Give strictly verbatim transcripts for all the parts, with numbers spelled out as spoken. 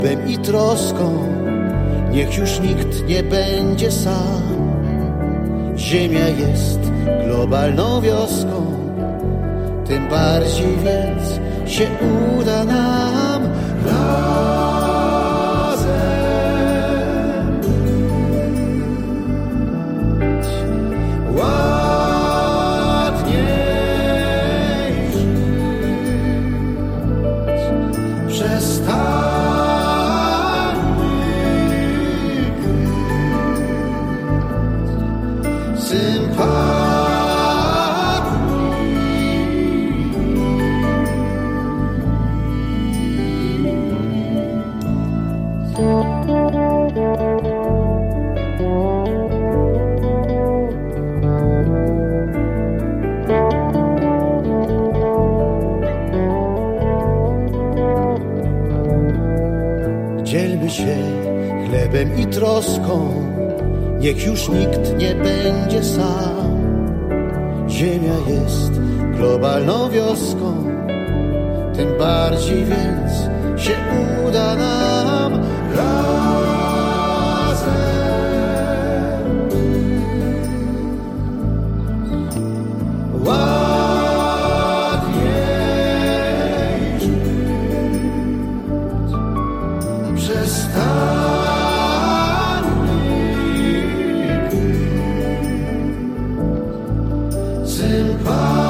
chlebem i troską, niech już nikt nie będzie sam. Ziemia jest globalną wioską, tym bardziej więc się uda nam razem ładniej żyć. Przestańmy kryć sympatię. Dzielmy się chlebem i troską, niech już nikt nie będzie sam. Ziemia jest globalną wioską, tym bardziej więc się uda nam razem ładniej żyć. Przestańmy kryć sympatię.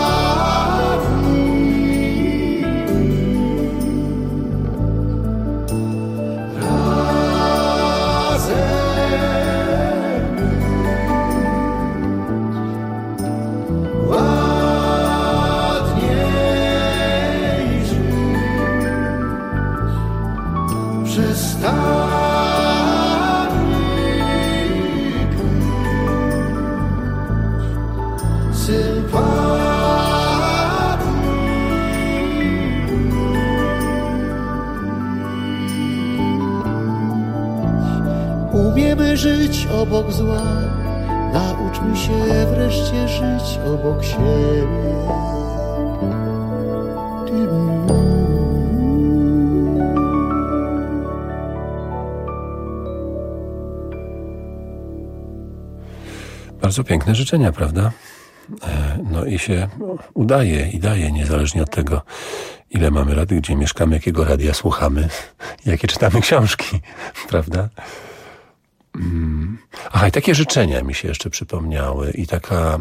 Umiemy żyć obok zła, nauczmy się wreszcie żyć obok siebie. Bardzo piękne życzenia, prawda? No i się udaje i daje, niezależnie od tego, ile mamy lat, gdzie mieszkamy, jakiego radia słuchamy, jakie czytamy książki, prawda? Aha, i takie życzenia mi się jeszcze przypomniały i taka...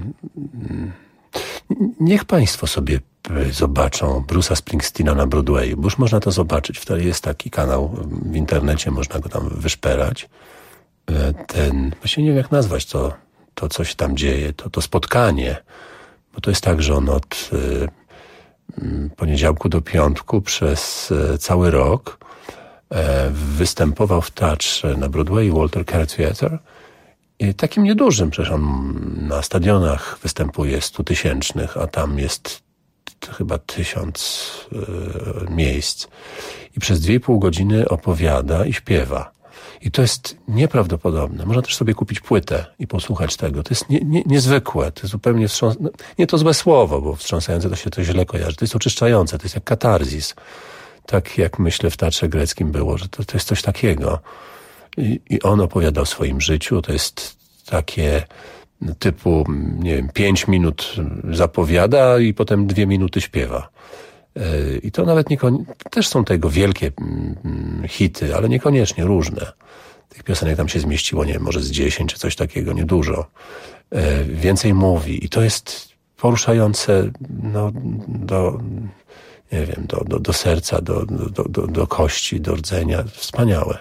Niech państwo sobie zobaczą Bruce'a Springsteena na Broadwayu, bo już można to zobaczyć. Wtedy jest taki kanał w internecie, można go tam wyszperać. Ten, właśnie nie wiem jak nazwać to, to co się tam dzieje, to, to spotkanie, bo to jest tak, że on od y, poniedziałku do piątku przez y, cały rok y, występował w teatrze na Broadwayu, Walter Kerr Theatre, i takim niedużym, przecież on na stadionach występuje stutysięcznych, a tam jest t, chyba tysiąc y, miejsc. I przez dwie i pół godziny opowiada i śpiewa. I to jest nieprawdopodobne. Można też sobie kupić płytę i posłuchać tego. To jest nie, nie, niezwykłe. To jest zupełnie wstrząsające. Nie to złe słowo, bo wstrząsające to się to źle kojarzy. To jest oczyszczające. To jest jak katarzis. Tak jak myślę w teatrze greckim było, że to, to jest coś takiego. I, I on opowiada o swoim życiu. To jest takie typu, nie wiem, pięć minut zapowiada i potem dwie minuty śpiewa. I to nawet niekoniecznie, też są tego wielkie hity, ale niekoniecznie różne. Tych piosenek tam się zmieściło, nie wiem, może z dziesięć czy coś takiego, niedużo. Więcej mówi i to jest poruszające, no, do, nie wiem, do, do, do serca, do, do, do, do kości, do rdzenia. Wspaniałe.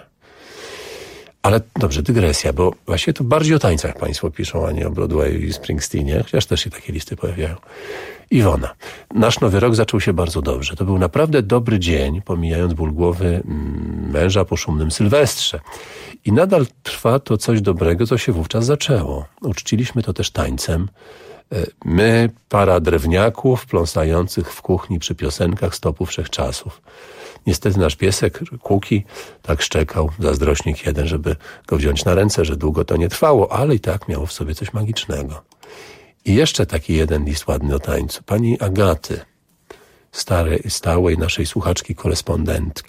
Ale dobrze, dygresja, bo właściwie to bardziej o tańcach państwo piszą, a nie o Broadwayu i Springsteenie, chociaż też się takie listy pojawiają. Iwona, nasz nowy rok zaczął się bardzo dobrze. To był naprawdę dobry dzień, pomijając ból głowy męża po szumnym Sylwestrze. I nadal trwa to coś dobrego, co się wówczas zaczęło. Uczciliśmy to też tańcem. My, para drewniaków pląsających w kuchni przy piosenkach stopu wszechczasów. Niestety nasz piesek, Kuki, tak szczekał, zazdrośnik jeden, żeby go wziąć na ręce, że długo to nie trwało, ale i tak miało w sobie coś magicznego. I jeszcze taki jeden list ładny o tańcu. Pani Agaty, starej, stałej naszej słuchaczki, korespondentki,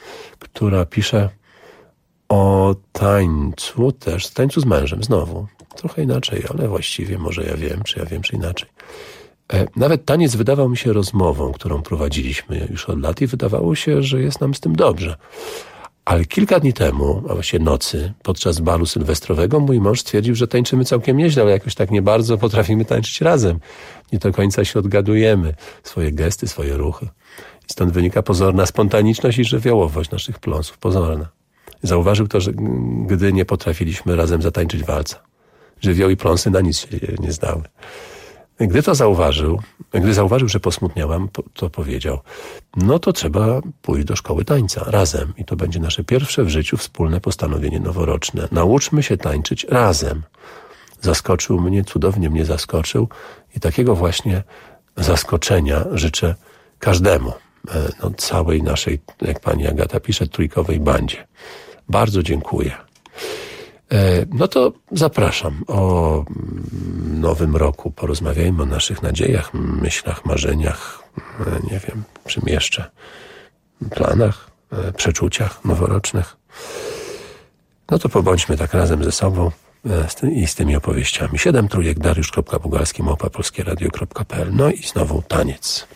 która pisze o tańcu też, tańcu z mężem znowu. Trochę inaczej, ale właściwie może ja wiem, czy ja wiem, czy inaczej. Nawet taniec wydawał mi się rozmową, którą prowadziliśmy już od lat i wydawało się, że jest nam z tym dobrze. Ale kilka dni temu, a właściwie nocy, podczas balu sylwestrowego, mój mąż stwierdził, że tańczymy całkiem nieźle, ale jakoś tak nie bardzo potrafimy tańczyć razem. Nie do końca się odgadujemy. Swoje gesty, swoje ruchy. I stąd wynika pozorna spontaniczność i żywiołowość naszych pląsów. Pozorna. Zauważył to, że gdy nie potrafiliśmy razem zatańczyć walca. Żywioł i pląsy na nic się nie zdały. Gdy to zauważył, gdy zauważył, że posmutniałam, to powiedział, no to trzeba pójść do szkoły tańca razem i to będzie nasze pierwsze w życiu wspólne postanowienie noworoczne. Nauczmy się tańczyć razem. Zaskoczył mnie, cudownie mnie zaskoczył i takiego właśnie zaskoczenia życzę każdemu, no, całej naszej, jak pani Agata pisze, trójkowej bandzie. Bardzo dziękuję. No to zapraszam o nowym roku. Porozmawiajmy o naszych nadziejach, myślach, marzeniach, nie wiem, czym jeszcze, planach, przeczuciach noworocznych. No to pobądźmy tak razem ze sobą i z tymi opowieściami. Siedem trójek, Dariusz kropka Bugalski, małpa polskie radio kropka p l. No i znowu taniec.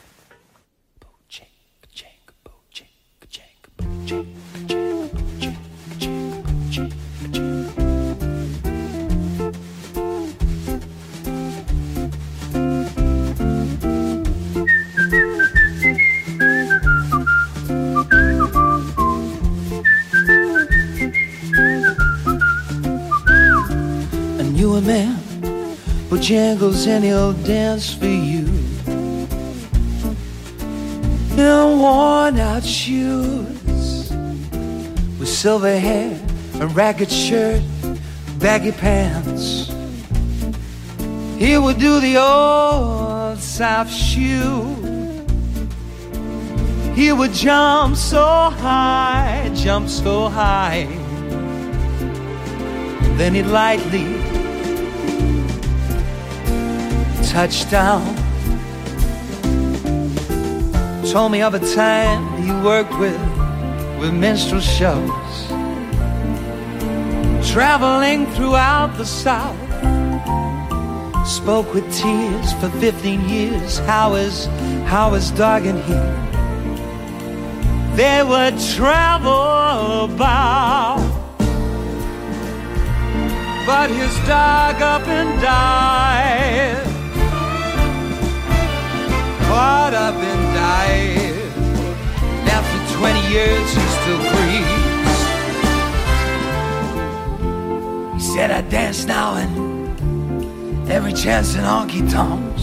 You a man Bojangles and he'll dance for you in worn out shoes with silver hair, a ragged shirt, baggy pants. He would do the old South shoe. He would jump so high, jump so high. Then he'd lightly touch down. Told me of a time he worked with, with minstrel shows, traveling throughout the South. Spoke with tears for fifteen years. How is, how is dog and he? They would travel about, but his dog up and died. Caught up and died. And after twenty years he still breathes. He said I dance now and every chance in honky tonks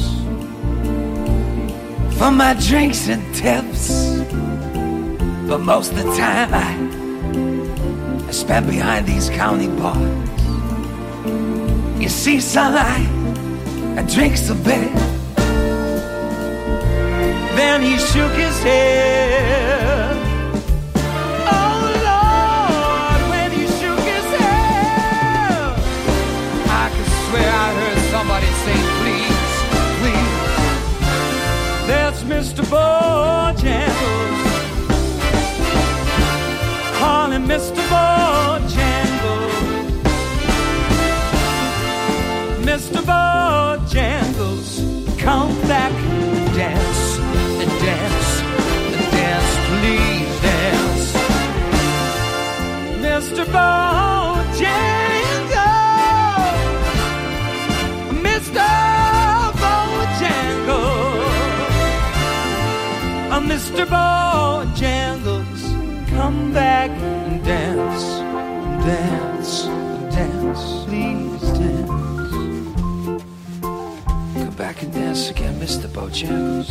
for my drinks and tips, but most of the time I I spent behind these county bars. You see, sunlight, I drinks a bit. Then he shook his head. Oh Lord, when he shook his head, I could swear I heard somebody say, please, please. That's Mister Bojangles. Call him Mister Bojangles. Mister Bojangles, come back and dance, and dance, and dance, please dance. Mister Bojangles, Mister Bojangles, Mister Bojangles, come back and dance, and dance, and dance, please dance. Come back and dance again, Mister Bojangles.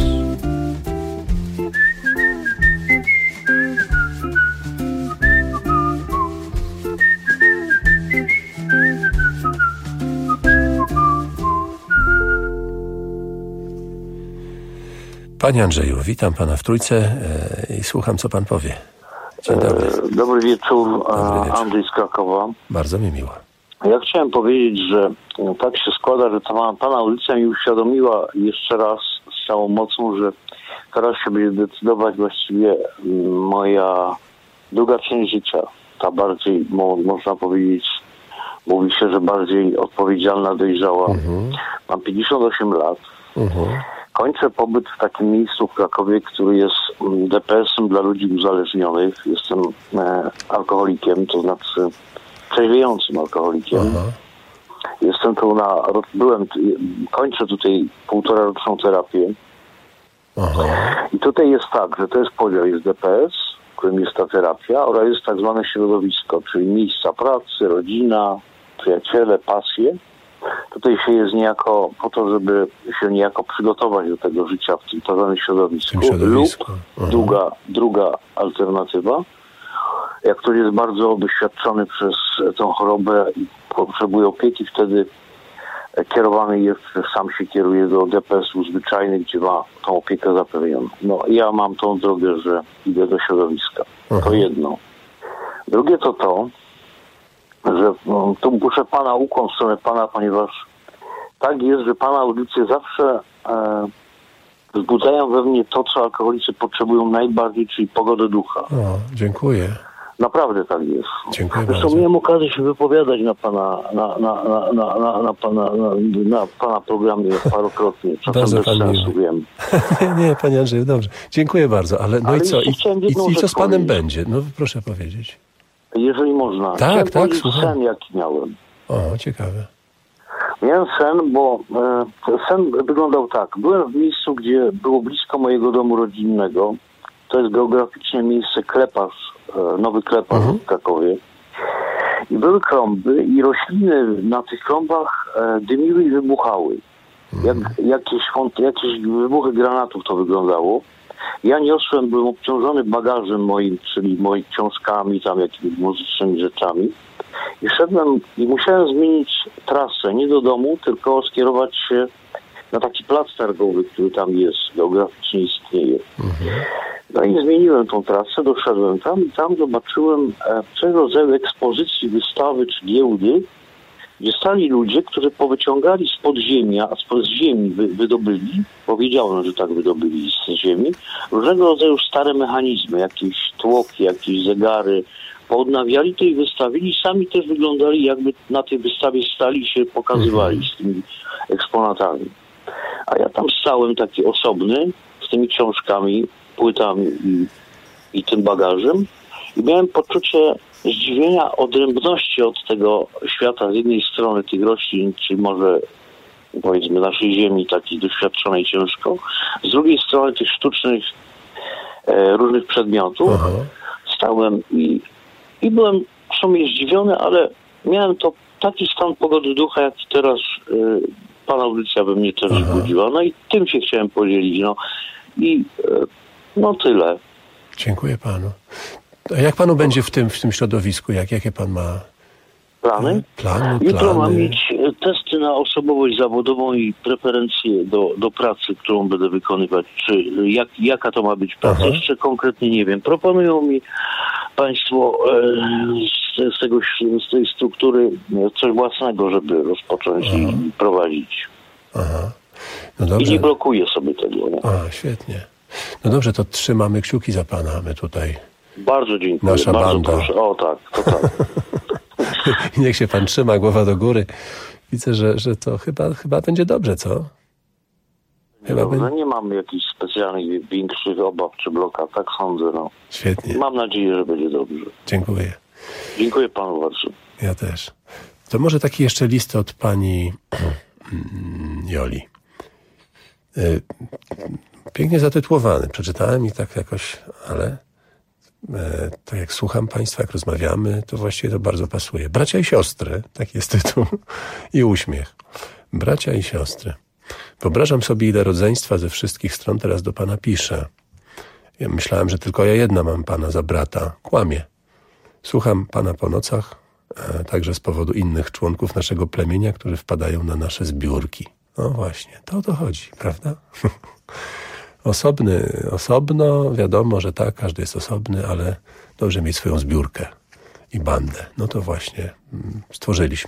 Panie Andrzeju, witam pana w Trójce i słucham, co pan powie. Dzień dobry. Dobry wieczór, Dobry wieczór. Andrzej z Krakowa. Bardzo mi miło. Ja chciałem powiedzieć, że tak się składa, że ta pana audycja mi uświadomiła jeszcze raz z całą mocą, że teraz się będzie decydować właściwie moja druga część życia, ta bardziej, mo, można powiedzieć, mówi się, że bardziej odpowiedzialna, dojrzała. Mhm. Mam pięćdziesiąt osiem lat. Mhm. Kończę pobyt w takim miejscu w Krakowie, który jest D P S-em dla ludzi uzależnionych. Jestem e, alkoholikiem, to znaczy trzeźwiejącym alkoholikiem. Aha. Jestem tu na, byłem, kończę tutaj półtora roczną terapię. Aha. I tutaj jest tak, że to jest podział, jest D P S, w którym jest ta terapia, oraz jest tak zwane środowisko, czyli miejsca pracy, rodzina, przyjaciele, pasje. Tutaj się jest niejako po to, żeby się niejako przygotować do tego życia w tym tak zwanym środowisku. środowisku. Lub druga, druga alternatywa, jak ktoś jest bardzo doświadczony przez tą chorobę i potrzebuje opieki, wtedy kierowany jest, sam się kieruje do D P S-u zwyczajnych, gdzie ma tą opiekę zapewnioną. No ja mam tą drogę, że idę do środowiska. Aha. To jedno. Drugie to to, że no, tu muszę pana ukłon w stronę pana, ponieważ tak jest, że pana audycje zawsze e, wzbudzają we mnie to, co alkoholicy potrzebują najbardziej, czyli pogodę ducha. O, dziękuję. Naprawdę tak jest. Dziękuję Zresztą bardzo. miałem okazję się wypowiadać na pana, na, na, na, na, na, na, pana, na, na pana programie parokrotnie. Czasem Bardzo bez pan sensu, miły. wiem. Nie, panie Andrzeju, dobrze. Dziękuję bardzo, ale no ale i co? I, i, i co z panem powiedzieć. będzie? No proszę powiedzieć. Jeżeli można. Tak, Chciałem tak, powiedzieć słucham. sen, jaki miałem. O, ciekawe. Miałem sen, bo e, sen wyglądał tak. Byłem w miejscu, gdzie było blisko mojego domu rodzinnego. To jest geograficznie miejsce Kleparz, e, Nowy Kleparz mhm. w Krakowie. I były klomby i rośliny na tych klombach e, dymiły i wybuchały. Jak, mhm. jakieś, jakieś wybuchy granatów to wyglądało. Ja niosłem, byłem obciążony bagażem moim, czyli moimi książkami, tam jakimiś muzycznymi rzeczami. I szedłem i musiałem zmienić trasę, nie do domu, tylko skierować się na taki plac targowy, który tam jest, geograficznie istnieje. Mhm. No i zmieniłem tą trasę, doszedłem tam i tam zobaczyłem e, coś rodzaju ekspozycji, wystawy czy giełdy, gdzie stali ludzie, którzy powyciągali z podziemia, a z ziemi wy, wydobyli, powiedziałem, że tak wydobyli z ziemi, różnego rodzaju stare mechanizmy, jakieś tłoki, jakieś zegary, poodnawiali to i wystawili, sami też wyglądali, jakby na tej wystawie stali i się pokazywali z tymi eksponatami. A ja tam stałem taki osobny, z tymi książkami, płytami i, i tym bagażem i miałem poczucie zdziwienia, odrębności od tego świata z jednej strony tych roślin, czy może powiedzmy naszej ziemi takiej doświadczonej ciężko, z drugiej strony tych sztucznych e, różnych przedmiotów. Aha. Stałem i, i byłem w sumie zdziwiony, ale miałem to taki stan pogody ducha, jak teraz e, pana audycja we mnie też wzbudziła. No i tym się chciałem podzielić. No i e, no tyle. Dziękuję panu. A jak panu będzie w tym, w tym środowisku? Jak, jakie pan ma plany? Plany, Jutro plany. mam mieć testy na osobowość zawodową i preferencje do, do pracy, którą będę wykonywać. Czy jak, jaka to ma być praca? Aha. Jeszcze konkretnie nie wiem. Proponują mi państwo e, z, z, tego, z tej struktury coś własnego, żeby rozpocząć Aha. i prowadzić. Aha. No dobrze. I nie blokuję sobie tego. Nie? A, świetnie. No dobrze, to trzymamy kciuki za pana, my tutaj. Bardzo dziękuję. Nasza bardzo banda. Proszę. O tak, to tak. Niech się pan trzyma, głowa do góry. Widzę, że, że to chyba, chyba będzie dobrze, co? Chyba dobrze, będzie... nie mamy jakichś specjalnych, większych obaw czy blokad, tak sądzę. No. Świetnie. Mam nadzieję, że będzie dobrze. Dziękuję. Dziękuję panu bardzo. Ja też. To może taki jeszcze list od pani Joli. Pięknie zatytułowany. Przeczytałem i tak jakoś, ale e, tak jak słucham państwa, jak rozmawiamy, to właściwie to bardzo pasuje. Bracia i siostry, taki jest tytuł i uśmiech. Bracia i siostry. Wyobrażam sobie, ile rodzeństwa ze wszystkich stron teraz do pana pisze. Ja myślałem, że tylko ja jedna mam pana za brata. Kłamie. Słucham pana po nocach, e, także z powodu innych członków naszego plemienia, którzy wpadają na nasze zbiórki. No właśnie, to o to chodzi, prawda? Osobny, osobno, wiadomo, że tak, każdy jest osobny, ale dobrze mieć swoją zbiórkę i bandę. No to właśnie stworzyliśmy.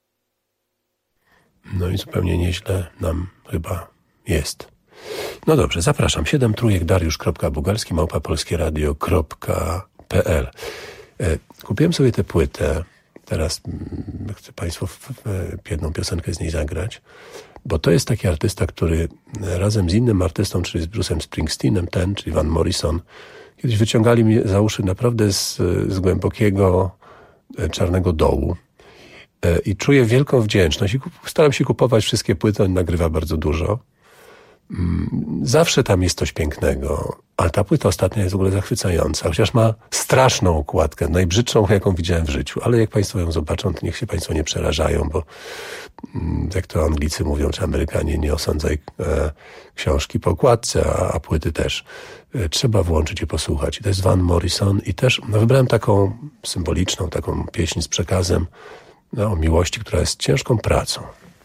No i zupełnie nieźle nam chyba jest. No dobrze, zapraszam. Siedem trójek, dariusz kropka bugalski, małpa polskieradio kropka p l. Kupiłem sobie tę płytę. Teraz chcę Państwu jedną piosenkę z niej zagrać, bo to jest taki artysta, który razem z innym artystą, czyli z Bruce'em Springsteenem, ten, czyli Van Morrison, kiedyś wyciągali mnie za uszy naprawdę z, z głębokiego czarnego dołu. I czuję wielką wdzięczność i staram się kupować wszystkie płyty, on nagrywa bardzo dużo. Zawsze tam jest coś pięknego, ale ta płyta ostatnia jest w ogóle zachwycająca, chociaż ma straszną okładkę, najbrzydszą, jaką widziałem w życiu, ale jak Państwo ją zobaczą, to niech się Państwo nie przerażają, bo jak to Anglicy mówią, czy Amerykanie, nie osądzaj e, książki po okładce, a, a płyty też. E, trzeba włączyć i posłuchać. I to jest Van Morrison i też no, wybrałem taką symboliczną, taką pieśń z przekazem no, o miłości, która jest ciężką pracą.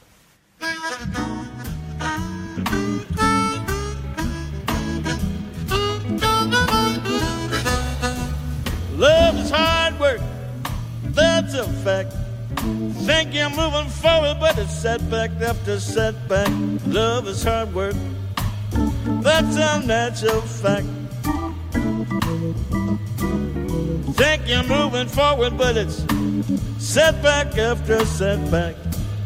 Love is hard work, that's a fact. Think you're moving forward, but it's setback after setback. Love is hard work, that's a natural fact. Think you're moving forward, but it's setback after setback.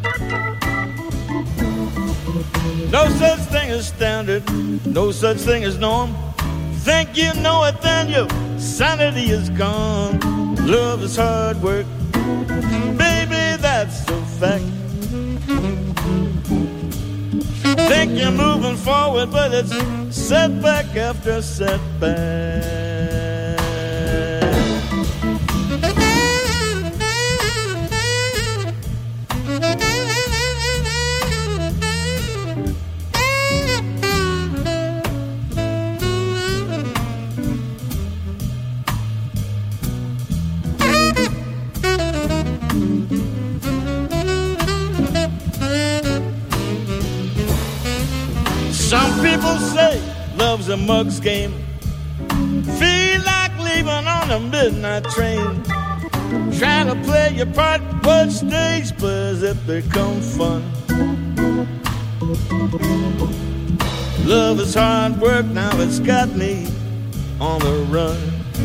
No such thing as standard, no such thing as norm. Think you know it, then your sanity is gone. Love is hard work, baby, that's a fact. Think you're moving forward, but it's setback after setback. Some people say love's a mug's game. Feel like leaving on a midnight train. Try to play your part, watch stage plays if they come fun. Love is hard work, now it's got me on the run.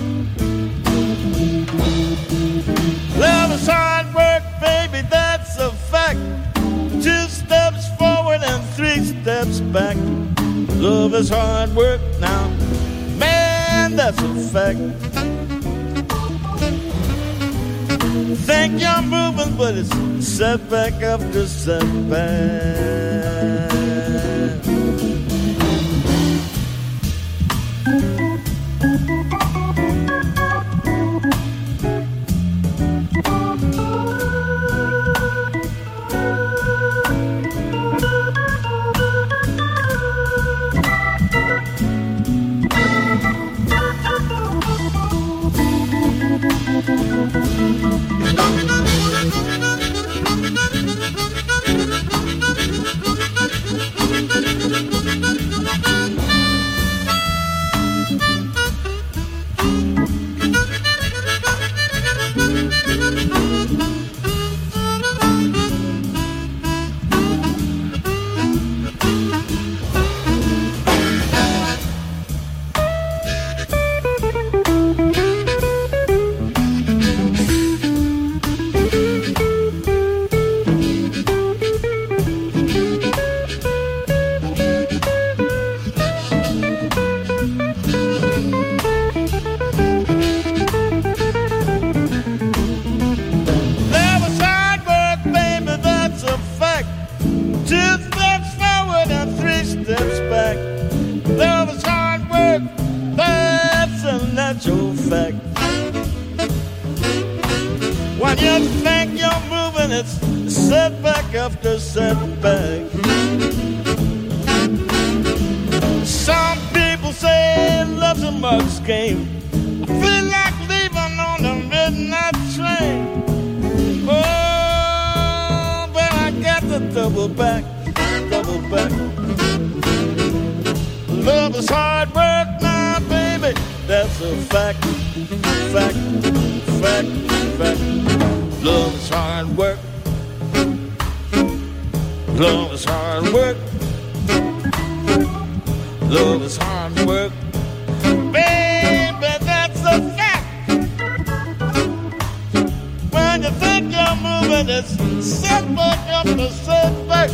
Love is hard work, baby, that's a fact. Two steps forward and three steps back. Love is hard work now, man, that's a fact. Think you're moving, but it's setback after setback. but it's setback after setback.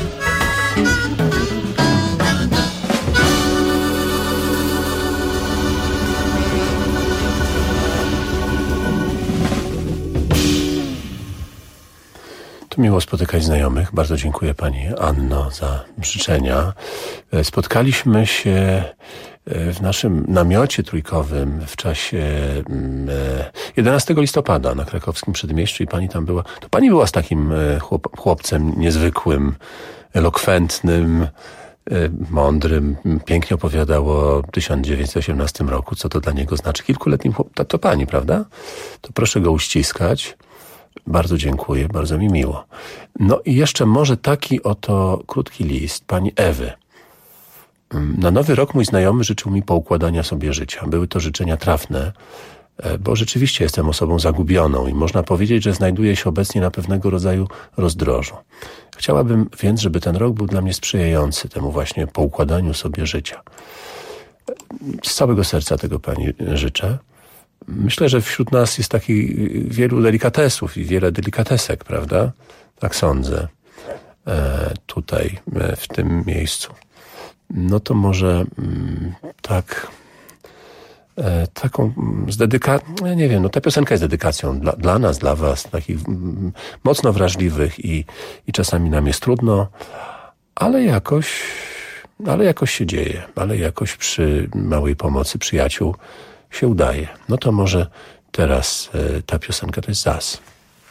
Tu miło spotykać znajomych. Bardzo dziękuję pani Anno za życzenia. Spotkaliśmy się w naszym namiocie trójkowym w czasie jedenastego listopada na krakowskim Przedmieściu i pani tam była. To pani była z takim chłop, chłopcem niezwykłym, elokwentnym, mądrym, pięknie opowiadał o tysiąc dziewięćset osiemnastym roku, co to dla niego znaczy. Kilkuletnim chłop... To, to pani, prawda? To proszę go uściskać. Bardzo dziękuję, bardzo mi miło. No i jeszcze może taki oto krótki list pani Ewy. Na nowy rok mój znajomy życzył mi poukładania sobie życia. Były to życzenia trafne, bo rzeczywiście jestem osobą zagubioną i można powiedzieć, że znajduję się obecnie na pewnego rodzaju rozdrożu. Chciałabym więc, żeby ten rok był dla mnie sprzyjający temu właśnie poukładaniu sobie życia. Z całego serca tego pani życzę. Myślę, że wśród nas jest takich wielu delikatesów i wiele delikatesek, prawda? Tak sądzę. E, tutaj, e, w tym miejscu. No to może mm, tak e, taką z dedyka... Ja nie wiem, no ta piosenka jest dedykacją dla, dla nas, dla was, takich mm, mocno wrażliwych i, i czasami nam jest trudno, ale jakoś ale jakoś się dzieje, ale jakoś przy małej pomocy przyjaciół się udaje. No to może teraz e, ta piosenka to jest Zas.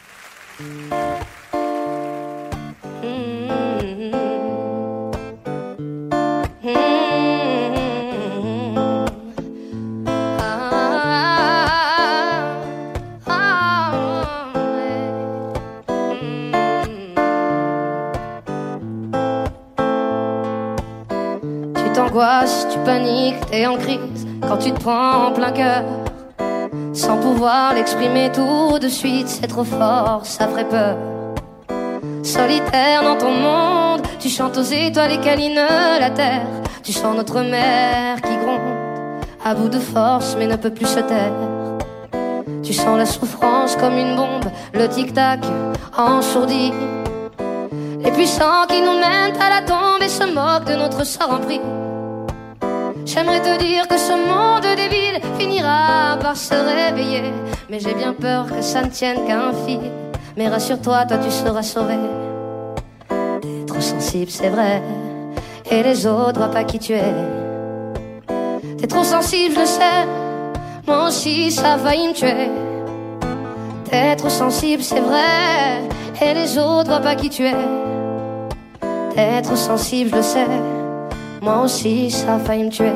Tu t'angoisses, tu paniques, t'es en crise quand tu te prends en plein cœur, sans pouvoir l'exprimer tout de suite, c'est trop fort, ça ferait peur. Solitaire dans ton monde, tu chantes aux étoiles et câlines la terre. Tu sens notre mère qui gronde, à bout de force mais ne peut plus se taire. Tu sens la souffrance comme une bombe, le tic-tac ensourdi. Les puissants qui nous mènent à la tombe et se moquent de notre sort en prix. J'aimerais te dire que ce monde débile finira par se réveiller, mais j'ai bien peur que ça ne tienne qu'à un fil. Mais rassure-toi, toi tu seras sauvé. T'es trop sensible, c'est vrai, et les autres voient pas qui tu es. T'es trop sensible, je le sais, moi aussi ça a failli me tuer. T'es trop sensible, c'est vrai, et les autres voient pas qui tu es. T'es trop sensible, je le sais, moi aussi ça a failli me tuer.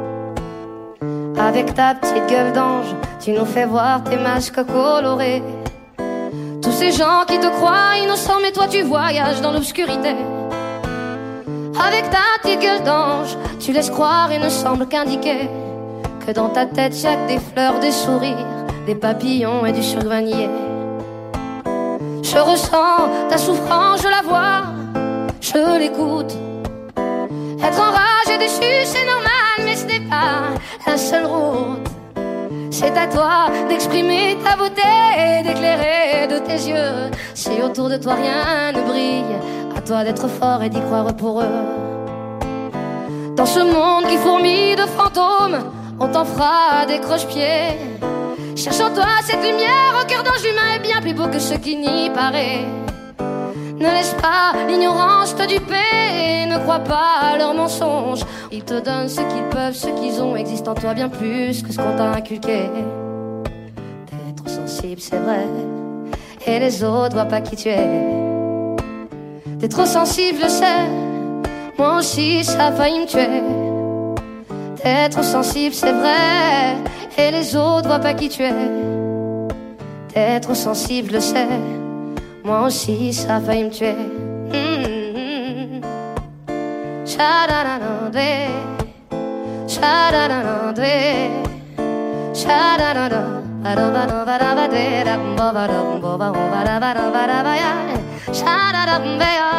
Avec ta petite gueule d'ange, tu nous fais voir tes masques colorés. Tous ces gens qui te croient innocents, mais toi tu voyages dans l'obscurité. Avec ta petite gueule d'ange, tu laisses croire et ne semble qu'indiquer que dans ta tête y'a que des fleurs, des sourires, des papillons et du sucre vanillé. Je ressens ta souffrance, je la vois, je l'écoute. Être enragé, déçu, c'est normal, mais ce n'est pas la seule route. C'est à toi d'exprimer ta beauté, d'éclairer de tes yeux. Si autour de toi rien ne brille, à toi d'être fort et d'y croire pour eux. Dans ce monde qui fourmille de fantômes, on t'en fera des croche-pieds. Cherche en toi cette lumière au cœur d'ange humain est bien plus beau que ce qui n'y paraît. Ne laisse pas l'ignorance te duper, ne crois pas à leurs mensonges. Ils te donnent ce qu'ils peuvent, ce qu'ils ont existe en toi bien plus que ce qu'on t'a inculqué. T'es trop sensible, c'est vrai, et les autres voient pas qui tu es. T'es trop sensible, je sais, moi aussi ça a failli me tuer. T'es trop sensible, c'est vrai, et les autres voient pas qui tu es. T'es trop sensible, je sais, moi aussi ça a failli me tuer. Mm-hmm. Sha-da-da-da-dé, sha-da-da-da-dé, sha-da-da-da, ba-da-ba-da-ba-da-ba-dé, da-ba-da-ba-da-ba-da-ba-da-ba-da-ba-ya, sha-da-da-da-ba-ya.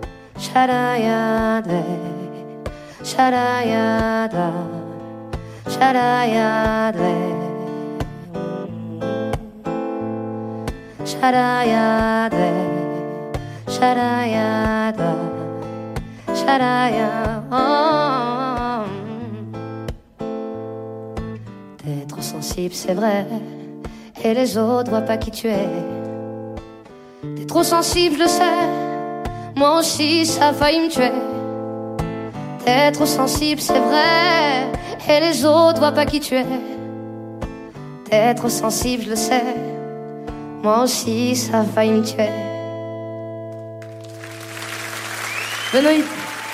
Sha-da-ya-dé, sha-da-ya-da, Sharayadwe, Sharayadwe, Sharayadwa, Sharaya. Oh. T'es trop sensible, c'est vrai, et les autres voient pas qui tu es. T'es trop sensible, je le sais, moi aussi ça a failli me tuer. T'es trop sensible, c'est vrai, et les autres voient pas qui tu es. T'es trop sensible, je le sais, moi aussi ça a failli me tuer. Benoît.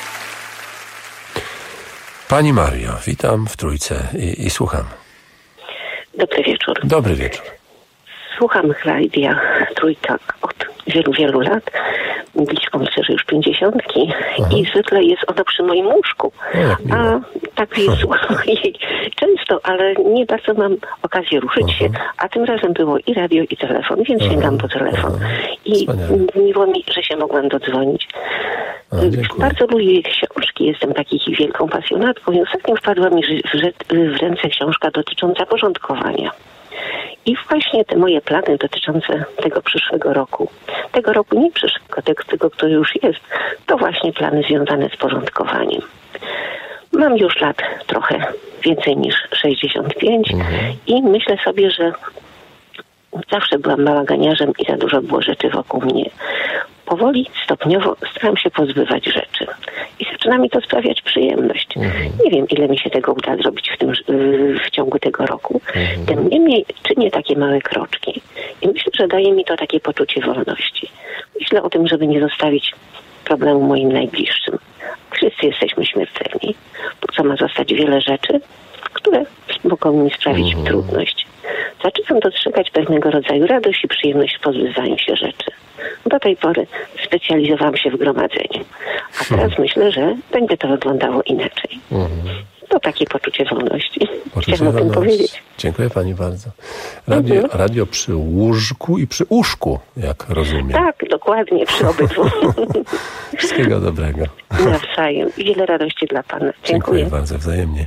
Pani Mario, witam w Trójce i, i słucham. Dobry wieczór. Dobry wieczór. Słucham radia Trójka od wielu, wielu lat. Blisko myślę, że już pięćdziesiątki. Aha. I zwykle jest ona przy moim łóżku. O, a tak jest jej często, ale nie bardzo mam okazję ruszyć Aha. się. A tym razem było i radio, i telefon, więc Aha. sięgam po telefon. Aha. I Wspaniale. Miło mi, że się mogłam dodzwonić. A, bardzo lubię książki, jestem takich wielką pasjonatką i ostatnio wpadła mi w ręce książka dotycząca porządkowania. I właśnie te moje plany dotyczące tego przyszłego roku, tego roku nie przyszłego, tego, tego, który już jest, to właśnie plany związane z porządkowaniem. Mam już lat trochę więcej niż sześćdziesiąt pięć mhm. i myślę sobie, że zawsze byłam bałaganiarzem i za dużo było rzeczy wokół mnie. Powoli, stopniowo staram się pozbywać rzeczy. I zaczyna mi to sprawiać przyjemność. Mhm. Nie wiem, ile mi się tego uda zrobić w, tym, w ciągu tego roku. Mhm. Tym niemniej czynię takie małe kroczki. I myślę, że daje mi to takie poczucie wolności. Myślę o tym, żeby nie zostawić problemu moim najbliższym. Wszyscy jesteśmy śmiertelni. Po co ma zostać wiele rzeczy, które mogą mi sprawić mhm. trudność. Zaczynam dostrzegać pewnego rodzaju radość i przyjemność w pozbywaniu się rzeczy. Do tej pory specjalizowałam się w gromadzeniu. A teraz hmm. myślę, że będzie to wyglądało inaczej. Hmm. To takie poczucie wolności. Poczucie Chciałam wolności. o tym powiedzieć. Dziękuję pani bardzo. Radio, mhm. radio przy łóżku i przy uszku, jak rozumiem. Tak, dokładnie, przy obydwu. Wszystkiego dobrego. Nawzajem. Wiele radości dla pana. Dziękuję. Dziękuję bardzo, wzajemnie.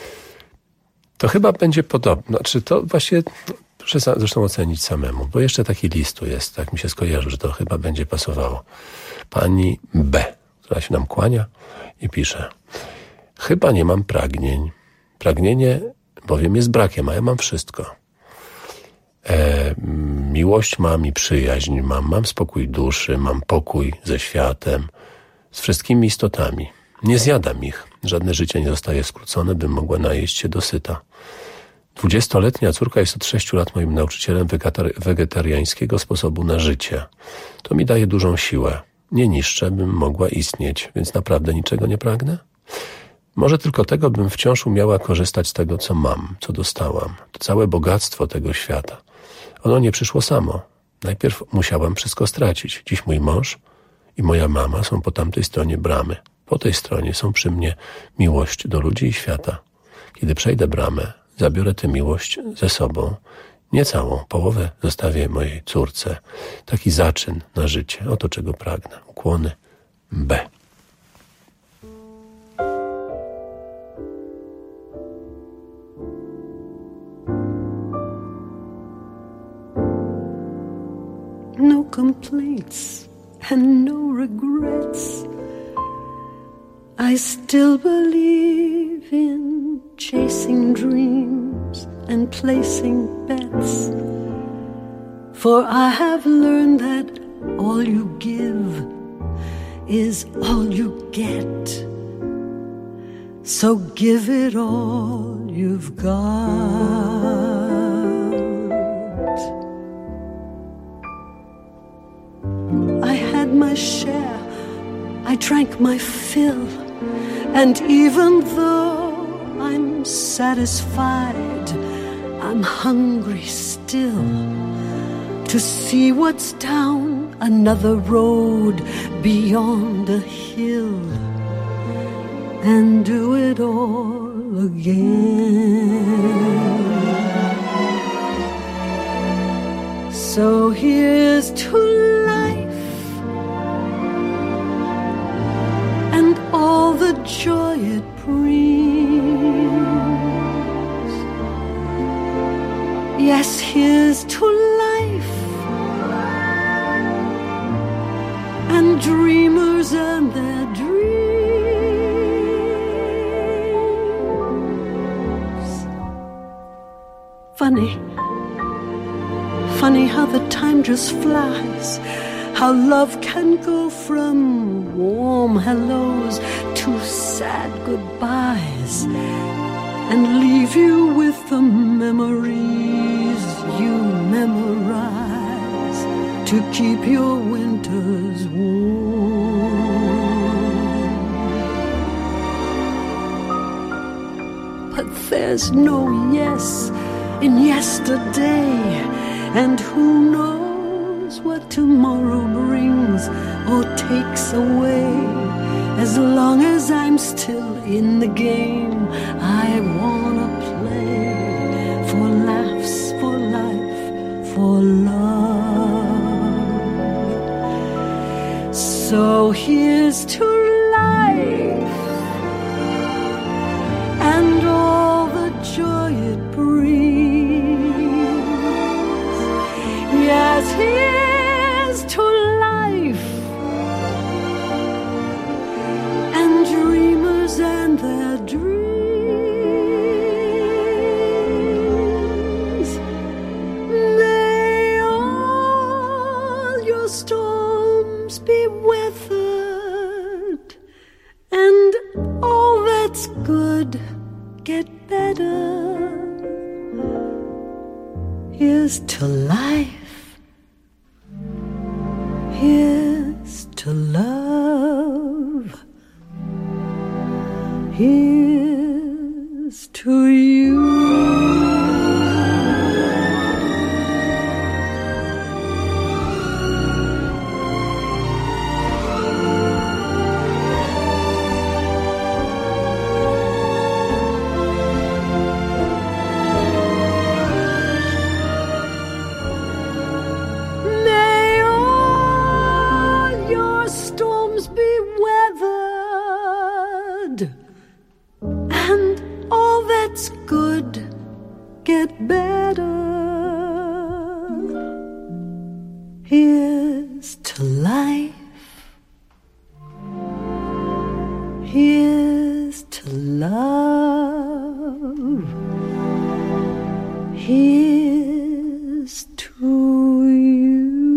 To chyba będzie podobne. Znaczy to właśnie... Proszę zresztą ocenić samemu, bo jeszcze taki list tu jest, tak mi się skojarzy, że to chyba będzie pasowało. Pani B, która się nam kłania i pisze: chyba nie mam pragnień. Pragnienie bowiem jest brakiem, a ja mam wszystko. E, miłość mam i przyjaźń mam, mam spokój duszy, mam pokój ze światem, z wszystkimi istotami. Nie zjadam ich, żadne życie nie zostaje skrócone, bym mogła najeść się dosyta. Dwudziestoletnia córka jest od sześciu lat moim nauczycielem wegetariańskiego sposobu na życie. To mi daje dużą siłę. Nie niszczę, bym mogła istnieć, więc naprawdę niczego nie pragnę? Może tylko tego, bym wciąż umiała korzystać z tego, co mam, co dostałam. To całe bogactwo tego świata. Ono nie przyszło samo. Najpierw musiałam wszystko stracić. Dziś mój mąż i moja mama są po tamtej stronie bramy. Po tej stronie są przy mnie miłość do ludzi i świata. Kiedy przejdę bramę, zabiorę tę miłość ze sobą. Nie całą, połowę zostawię mojej córce. Taki zaczyn na życie. Oto czego pragnę. Ukłony B. No complaints and no regrets. I still believe in chasing dreams and placing bets. For I have learned that all you give is all you get. So give it all you've got. I had my share, I drank my fill, and even though I'm satisfied, I'm hungry still to see what's down another road beyond a hill and do it all again. So here's to life and all the joy it brings. Yes, here's to life and dreamers and their dreams. Funny, funny how the time just flies, how love can go from warm hellos to sad goodbyes and leave you with the memories you memorize to keep your winters warm. But there's no yes in yesterday, and who knows what tomorrow brings or takes away. As long as I'm still in the game, I wanna play for laughs, for life, for love. So here's to life and all the joy it brings. Yes, here's to life and dreamers and their dreams. May all your storms be weathered and all that's good get better. Here's to life, here's to love, here's to you. Here's to life, here's to love, here's to you.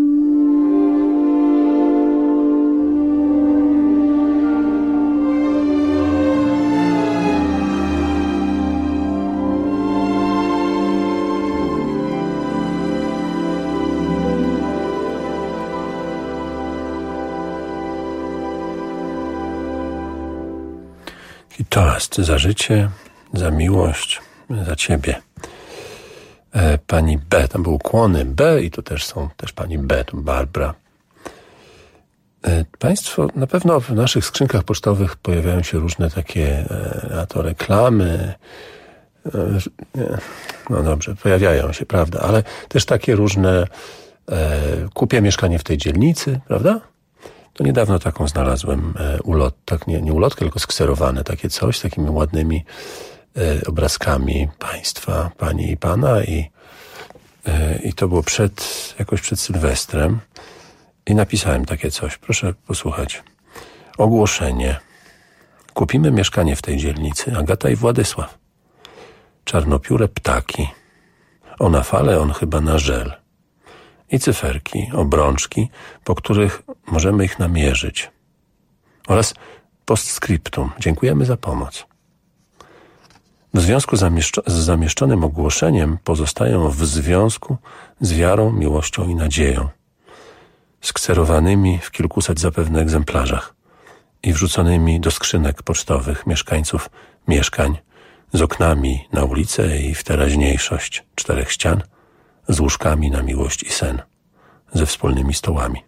I toast za życie, za miłość, za ciebie. E, pani B, tam były ukłony B i tu też są też pani B, tu Barbara. E, państwo, na pewno w naszych skrzynkach pocztowych pojawiają się różne takie, e, a to reklamy, e, no dobrze, pojawiają się, prawda, ale też takie różne, e, kupię mieszkanie w tej dzielnicy, prawda? To niedawno taką znalazłem e, ulot, tak nie, nie ulotkę, tylko skserowane takie coś z takimi ładnymi e, obrazkami państwa, pani i pana i, e, i to było przed, jakoś przed Sylwestrem i napisałem takie coś. Proszę posłuchać. Ogłoszenie. Kupimy mieszkanie w tej dzielnicy. Agata i Władysław. Czarnopióre ptaki. O na fale, on chyba na żel. I cyferki, obrączki, po których możemy ich namierzyć. Oraz postscriptum. Dziękujemy za pomoc. W związku zamieszczo- z zamieszczonym ogłoszeniem pozostają w związku z wiarą, miłością i nadzieją. Skserowanymi w kilkuset zapewne egzemplarzach i wrzuconymi do skrzynek pocztowych mieszkańców mieszkań z oknami na ulicę i w teraźniejszość czterech ścian, z łóżkami na miłość i sen, ze wspólnymi stołami.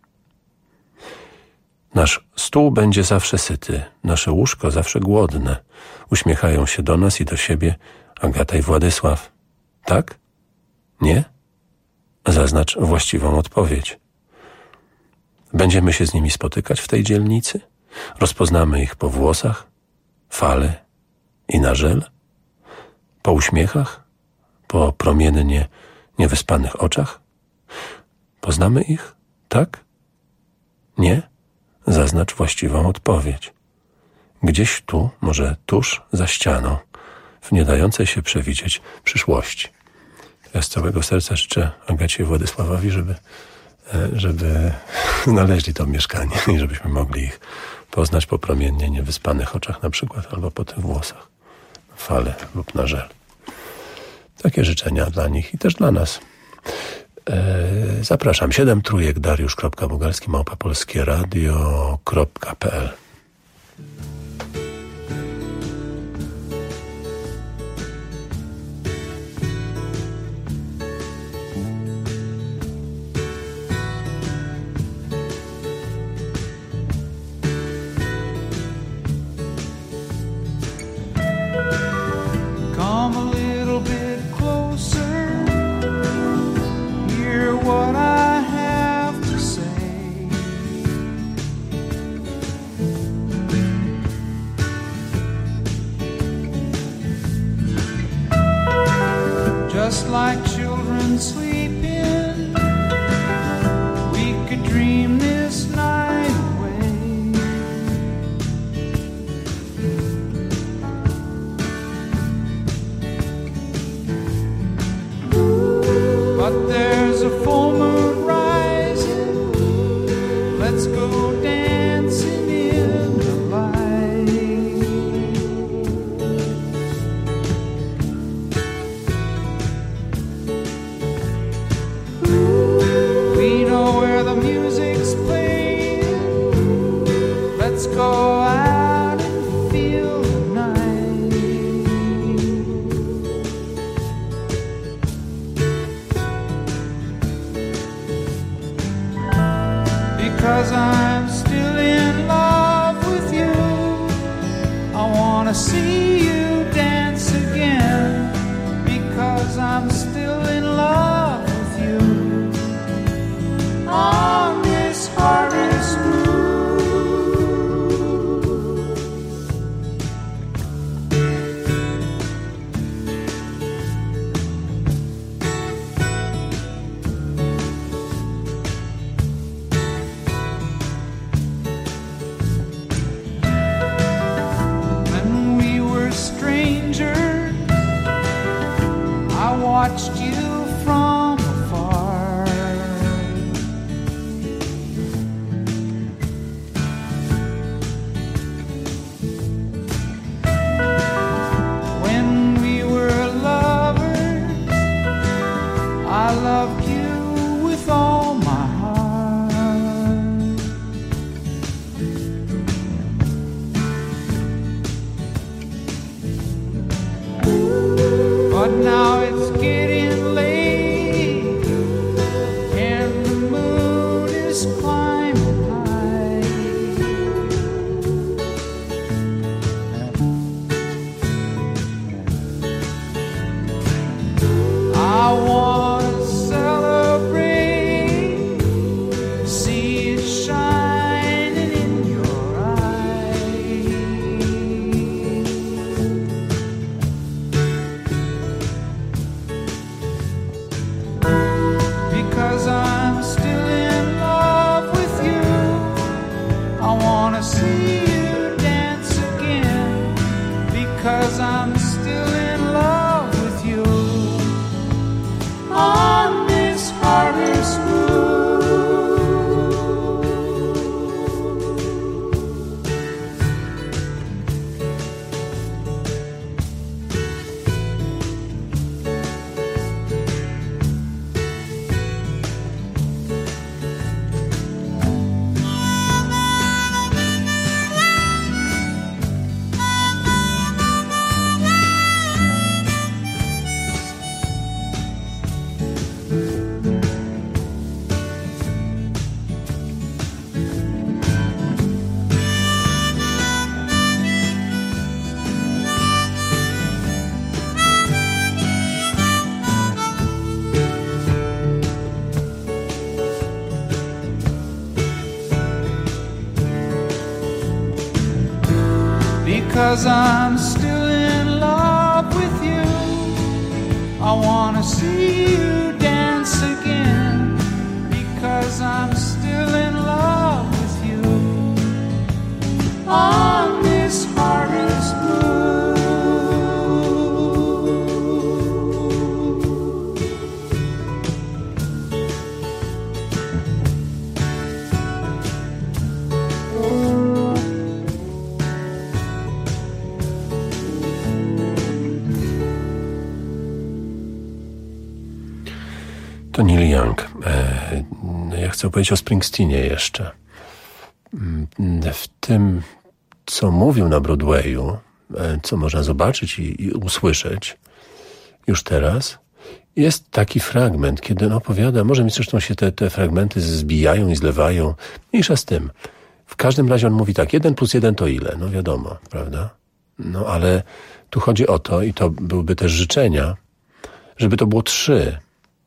Nasz stół będzie zawsze syty, nasze łóżko zawsze głodne. Uśmiechają się do nas i do siebie Agata i Władysław. Tak? Nie? Zaznacz właściwą odpowiedź. Będziemy się z nimi spotykać w tej dzielnicy? Rozpoznamy ich po włosach, fale i na żel? Po uśmiechach? Po promiennie niewyspanych oczach? Poznamy ich? Tak? Nie? Zaznacz właściwą odpowiedź. Gdzieś tu, może tuż za ścianą, w nie dającej się przewidzieć przyszłości. Ja z całego serca życzę Agacie i Władysławowi, żeby, żeby znaleźli to mieszkanie i żebyśmy mogli ich poznać po promiennie niewyspanych oczach na przykład, albo po tych włosach, fale lub na żel. Takie życzenia dla nich i też dla nas. Zapraszam. Siedem trójek Dariusz kropka Bugalski małpa polskie radio kropka p l. Just like children sleeping, we could dream this night away. But there's a full moon rising, let's go dancing in the light. We know where the music's playing, let's go out and feel the night. Because I'm still in love with you, I wanna see you dance again. Because I'm still in love with you, on this hardest move. When we were strangers, I watched you from afar. When we were lovers, I loved you with all my heart. But now it's getting late, and the moon is climbing high. I wanna celebrate, see it shining in your eyes. Because I'm still in love with you, I wanna see you dance again. Because I'm still in love with you, on this hardest move. Because I'm still in love with you, I wanna see you dance. To Neil Young. Ja chcę powiedzieć o Springsteenie jeszcze. W tym, co mówił na Broadwayu, co można zobaczyć i, i usłyszeć już teraz, jest taki fragment, kiedy on opowiada, może mi zresztą się te, te fragmenty zbijają i zlewają, mniejsza z tym. W każdym razie on mówi tak, jeden plus jeden to ile? No wiadomo, prawda? No ale tu chodzi o to, i to byłyby też życzenia, żeby to było trzy.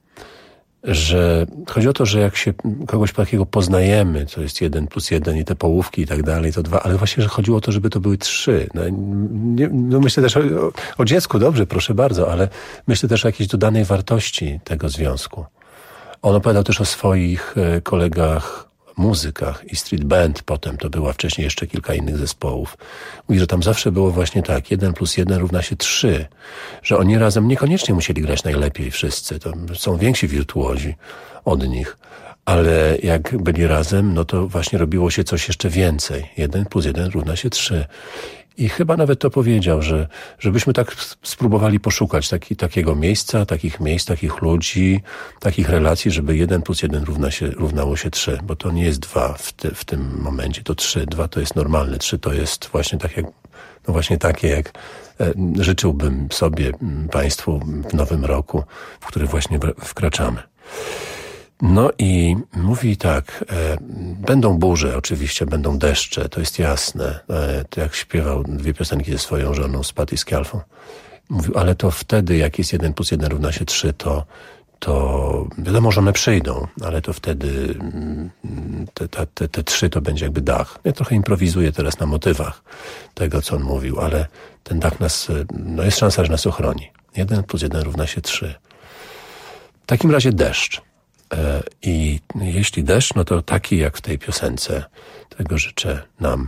Że chodzi o to, że jak się kogoś takiego poznajemy, to jest jeden plus jeden i te połówki i tak dalej, to dwa, ale właśnie, że chodziło o to, żeby to były trzy. No, nie, no myślę też o, o dziecku, dobrze, proszę bardzo, ale myślę też o jakiejś dodanej wartości tego związku. On opowiadał też o swoich kolegach, muzykach i street band, potem to była wcześniej jeszcze kilka innych zespołów. Mówi, że tam zawsze było właśnie tak, jeden plus jeden równa się trzy, że oni razem niekoniecznie musieli grać najlepiej wszyscy, to są więksi wirtuozi od nich, ale jak byli razem, no to właśnie robiło się coś jeszcze więcej. Jeden plus jeden równa się trzy. I chyba nawet to powiedział, że żebyśmy tak spróbowali poszukać taki, takiego miejsca, takich miejsc, takich ludzi, takich relacji, żeby jeden plus jeden równa się, równało się trzy, bo to nie jest dwa w, ty, w tym momencie, to trzy. Dwa to jest normalne, trzy to jest właśnie tak jak, no właśnie takie jak e, życzyłbym sobie, państwu w nowym roku, w który właśnie wkraczamy. No i mówi tak, e, będą burze oczywiście, będą deszcze, to jest jasne. E, to jak śpiewał dwie piosenki ze swoją żoną, z Patti Scialfą. Mówił, ale to wtedy, jak jest jeden plus jeden równa się trzy, to, to wiadomo, że one przyjdą, ale to wtedy te, te, te, te trzy to będzie jakby dach. Ja trochę improwizuję teraz na motywach tego, co on mówił, ale ten dach nas, no jest szansa, że nas ochroni. jeden plus jeden równa się trzy. W takim razie deszcz. I jeśli deszcz, no to taki jak w tej piosence. Tego życzę nam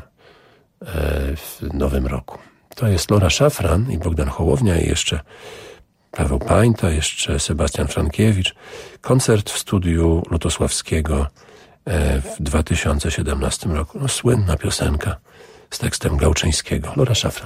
w nowym roku. To jest Lora Szafran i Bogdan Hołownia i jeszcze Paweł Pańta, jeszcze Sebastian Frankiewicz. Koncert w studiu Lutosławskiego w dwa tysiące siedemnastym roku. No, słynna piosenka z tekstem Gałczyńskiego. Lora Szafran.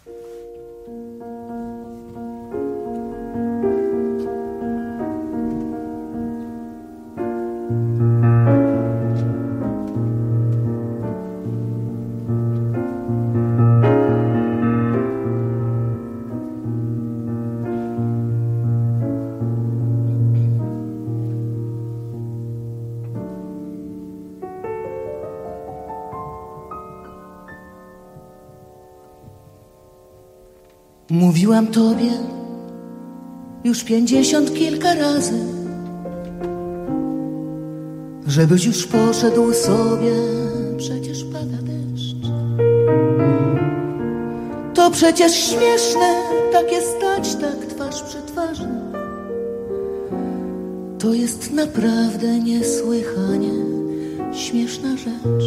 Mówiłam tobie już pięćdziesiąt kilka razy, żebyś już poszedł sobie, przecież pada deszcz. To przecież śmieszne, takie stać tak twarz przy twarzy. To jest naprawdę niesłychanie śmieszna rzecz.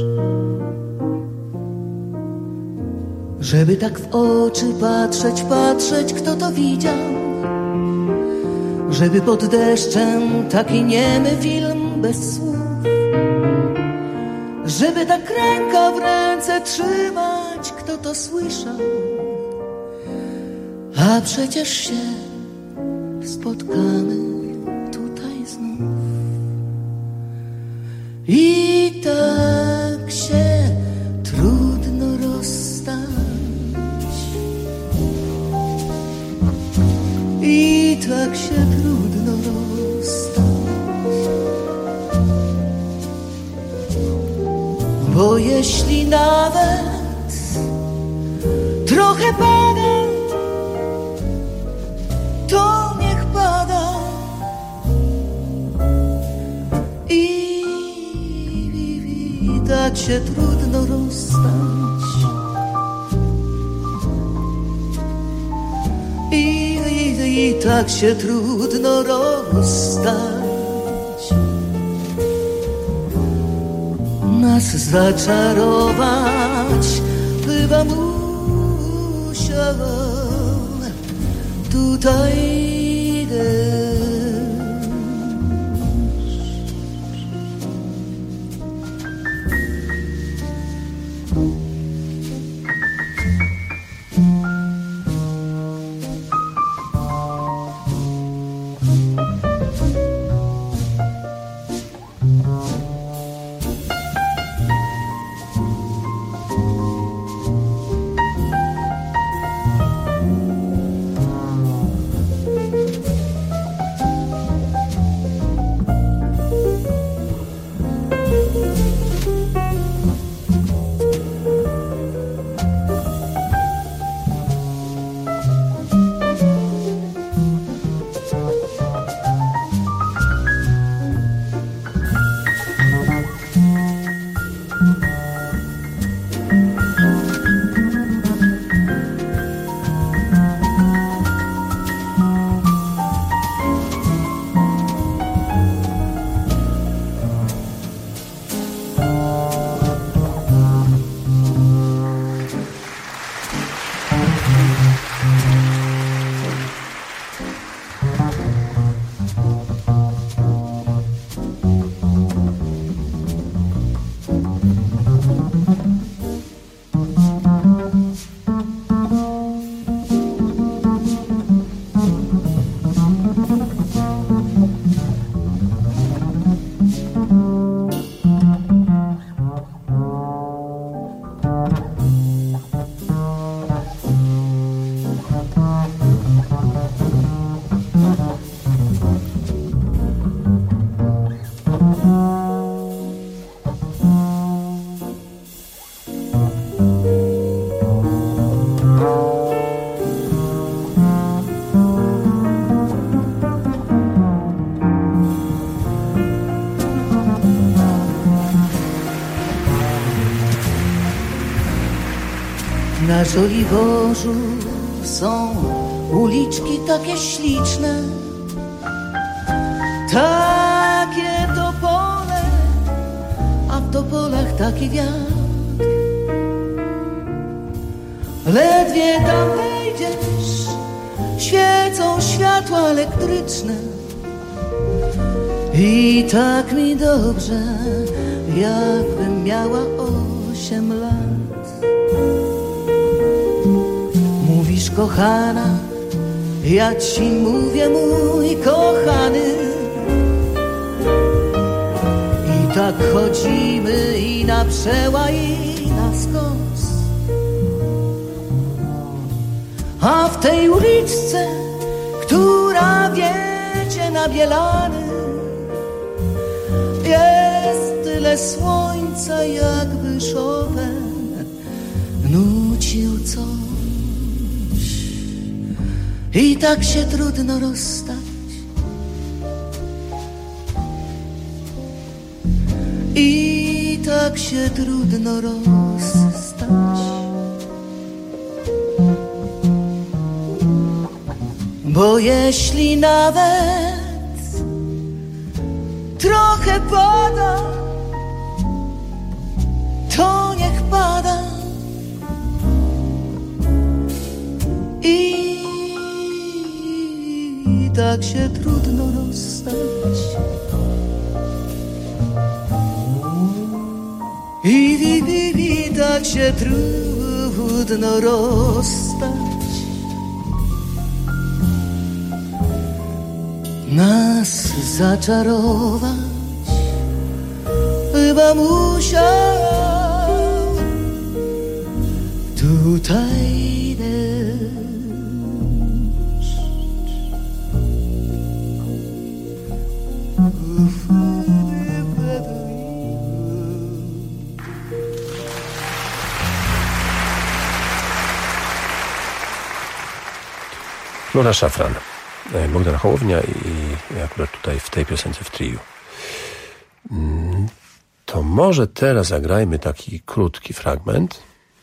Żeby tak w oczy patrzeć, patrzeć, kto to widział? Żeby pod deszczem taki niemy film bez słów. Żeby tak ręka w ręce trzymać, kto to słyszał? A przecież się spotkamy tutaj znów. I tak się trudno rozstać. I tak się trudno rozstać. Bo jeśli nawet trochę pada, to niech pada. I, i, i tak się trudno rozstać. I, i, i tak się trudno rozstać. Nas zaczarować chyba musiał tutaj deszcz. Na Żoliborzu są uliczki takie śliczne, takie topole, a w topolach taki wiatr. Ledwie tam wejdziesz, świecą światła elektryczne i tak mi dobrze, jakbym miała osiem lat. Mówisz, kochana, ja ci mówię, mój kochany, i tak chodzimy i na przełaj, i na skos. A w tej uliczce, która wiecie na Bielany, jest tyle słońca, jakby Chopin nucił coś. I tak się trudno rozstać. I tak się trudno rozstać. Bo jeśli nawet trochę pada, to niech pada. I tak się trudno rozstać. I wi, wi, wi, tak się trudno rozstać. Nas zaczarować chyba musiał tutaj deszcz. Flora Szafran, Bogdan Hołownia i akurat tutaj w tej piosence w triu. To może teraz zagrajmy taki krótki fragment.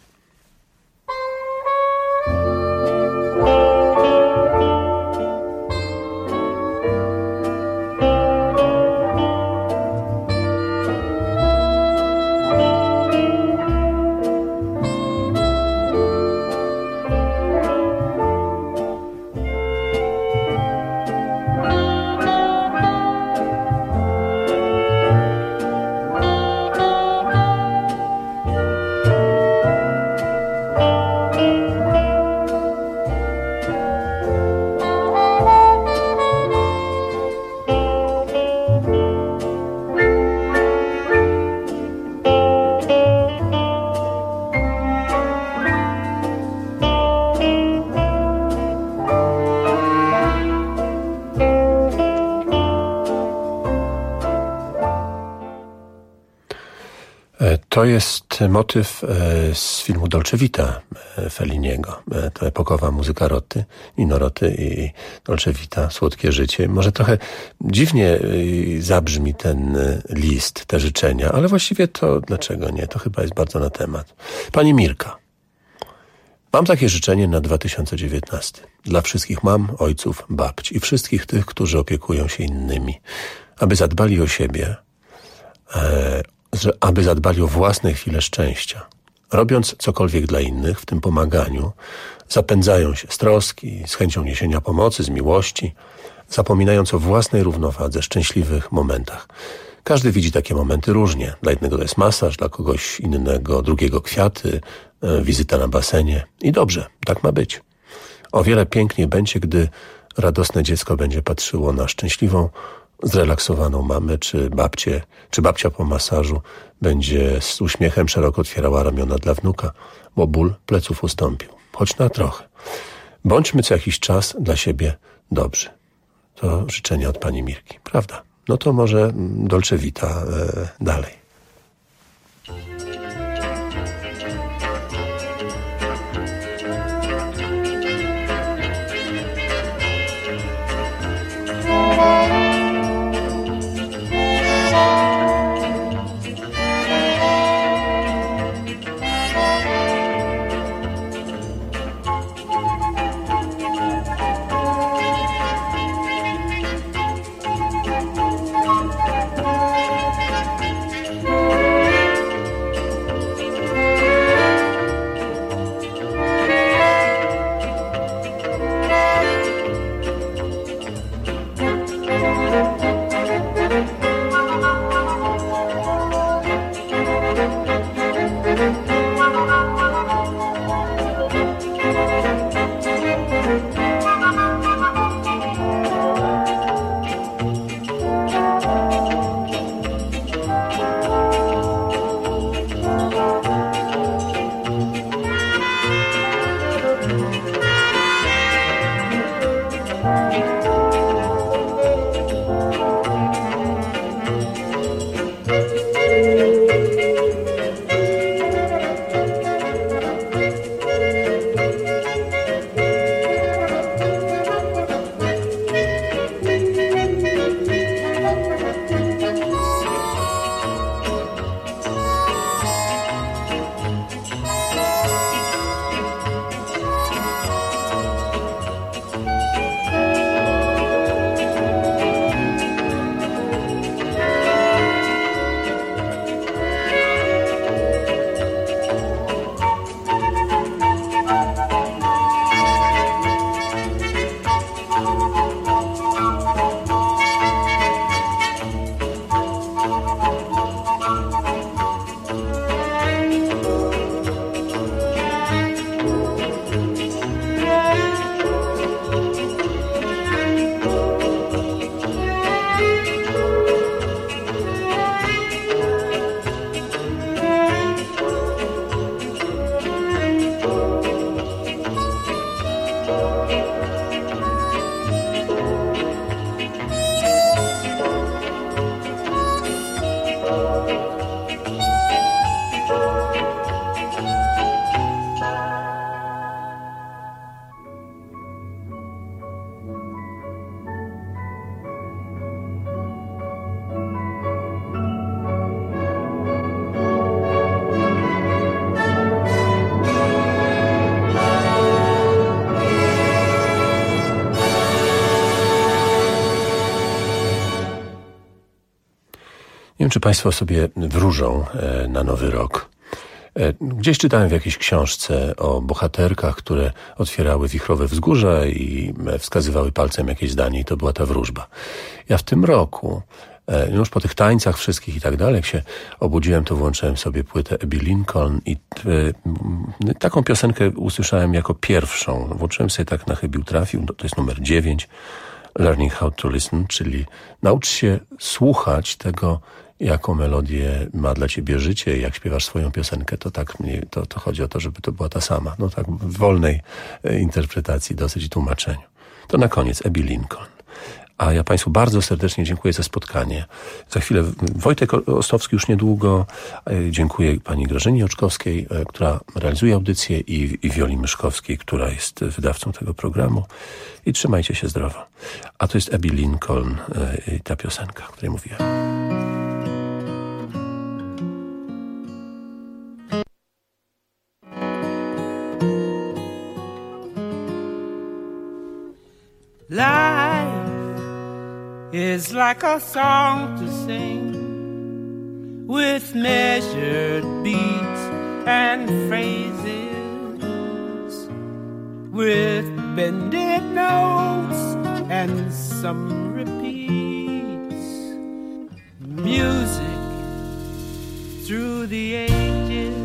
To jest motyw z filmu Dolce Vita Felliniego. To epokowa muzyka Roty, Nino Roty i Dolce Vita, Słodkie życie. Może trochę dziwnie zabrzmi ten list, te życzenia, ale właściwie to dlaczego nie? To chyba jest bardzo na temat. Pani Mirka. Mam takie życzenie na dwa tysiące dziewiętnasty. Dla wszystkich mam, ojców, babci i wszystkich tych, którzy opiekują się innymi. Aby zadbali o siebie, e, aby zadbali o własne chwile szczęścia. Robiąc cokolwiek dla innych, w tym pomaganiu, zapędzają się z troski, z chęcią niesienia pomocy, z miłości, zapominając o własnej równowadze, szczęśliwych momentach. Każdy widzi takie momenty różnie. Dla jednego to jest masaż, dla kogoś innego, drugiego kwiaty, wizyta na basenie. I dobrze, tak ma być. O wiele piękniej będzie, gdy radosne dziecko będzie patrzyło na szczęśliwą, zrelaksowaną mamę, czy babcię, czy babcia po masażu będzie z uśmiechem szeroko otwierała ramiona dla wnuka, bo ból pleców ustąpił. Choć na trochę. Bądźmy co jakiś czas dla siebie dobrzy. To życzenie od pani Mirki, prawda? No to może Dolce Vita e, dalej. Nie wiem, czy Państwo sobie wróżą na Nowy Rok. Gdzieś czytałem w jakiejś książce o bohaterkach, które otwierały wichrowe wzgórza i wskazywały palcem jakieś zdanie i to była ta wróżba. Ja w tym roku, już po tych tańcach wszystkich i tak dalej, jak się obudziłem, to włączyłem sobie płytę Abby Lincoln i y, taką piosenkę usłyszałem jako pierwszą. Włączyłem sobie tak na chybił trafił, to jest numer dziewięć, Learning How to Listen, czyli naucz się słuchać tego, jaką melodię ma dla ciebie życie. Jak śpiewasz swoją piosenkę, to tak to, to chodzi o to, żeby to była ta sama. No tak w wolnej interpretacji dosyć i tłumaczeniu. To na koniec Abby Lincoln. A ja Państwu bardzo serdecznie dziękuję za spotkanie. Za chwilę Wojtek Ostowski już niedługo. Dziękuję pani Grażynie Oczkowskiej, która realizuje audycję i, i Wioli Myszkowskiej, która jest wydawcą tego programu. I trzymajcie się zdrowo. A to jest Abby Lincoln i ta piosenka, o której mówiłem. Life is like a song to sing with measured beats and phrases, with bended notes and some repeats. Music through the ages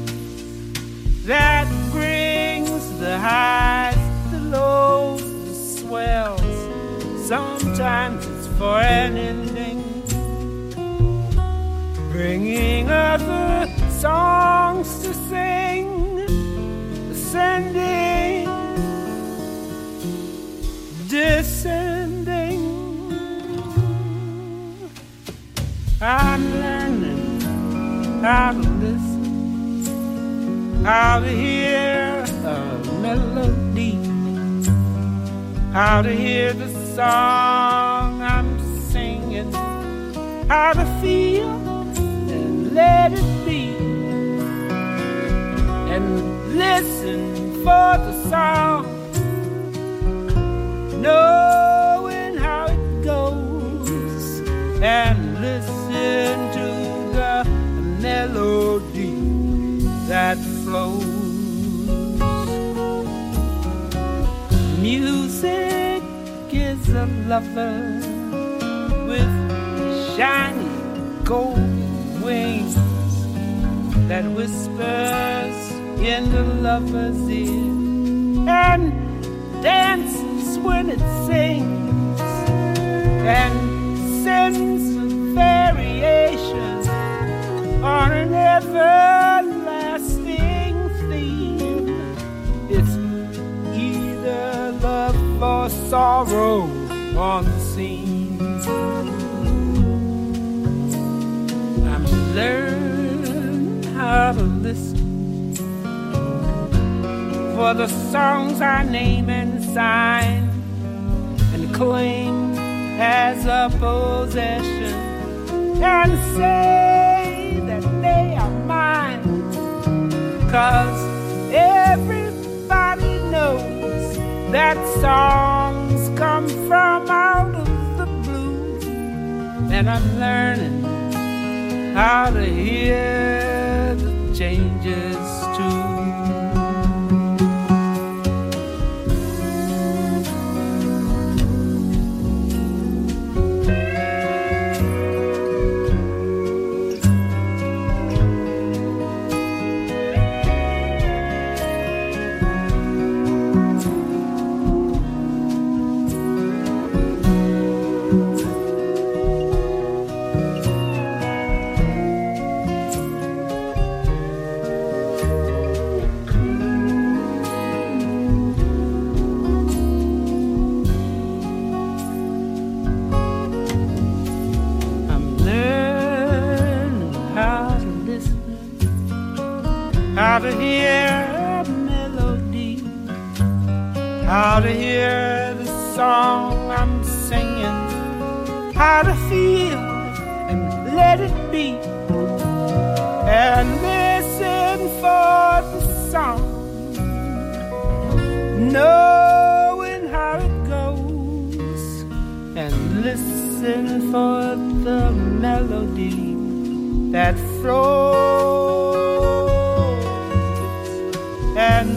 that brings the highs, the lows, swells. Sometimes it's for an ending, bringing other songs to sing, ascending, descending. I'm learning how to listen, how to hear a melody, how to hear the song I'm singing, how to feel and let it be, and listen for the song, knowing how it goes, and listen to the melody that flows. Music is a lover with shiny golden wings that whispers in the lover's ear and dances when it sings and sends a variation on an everlasting theme. It's either love or sorrow on the scene. I'm learning how to listen for the songs I name and sign and claim as a possession and say that they are mine, 'cause everybody knows that songs come from out of the blue, and I'm learning how to hear the changes too. How to hear a melody, how to hear the song I'm singing, how to feel and let it be, and listen for the song, knowing how it goes, and listen for the melody that flows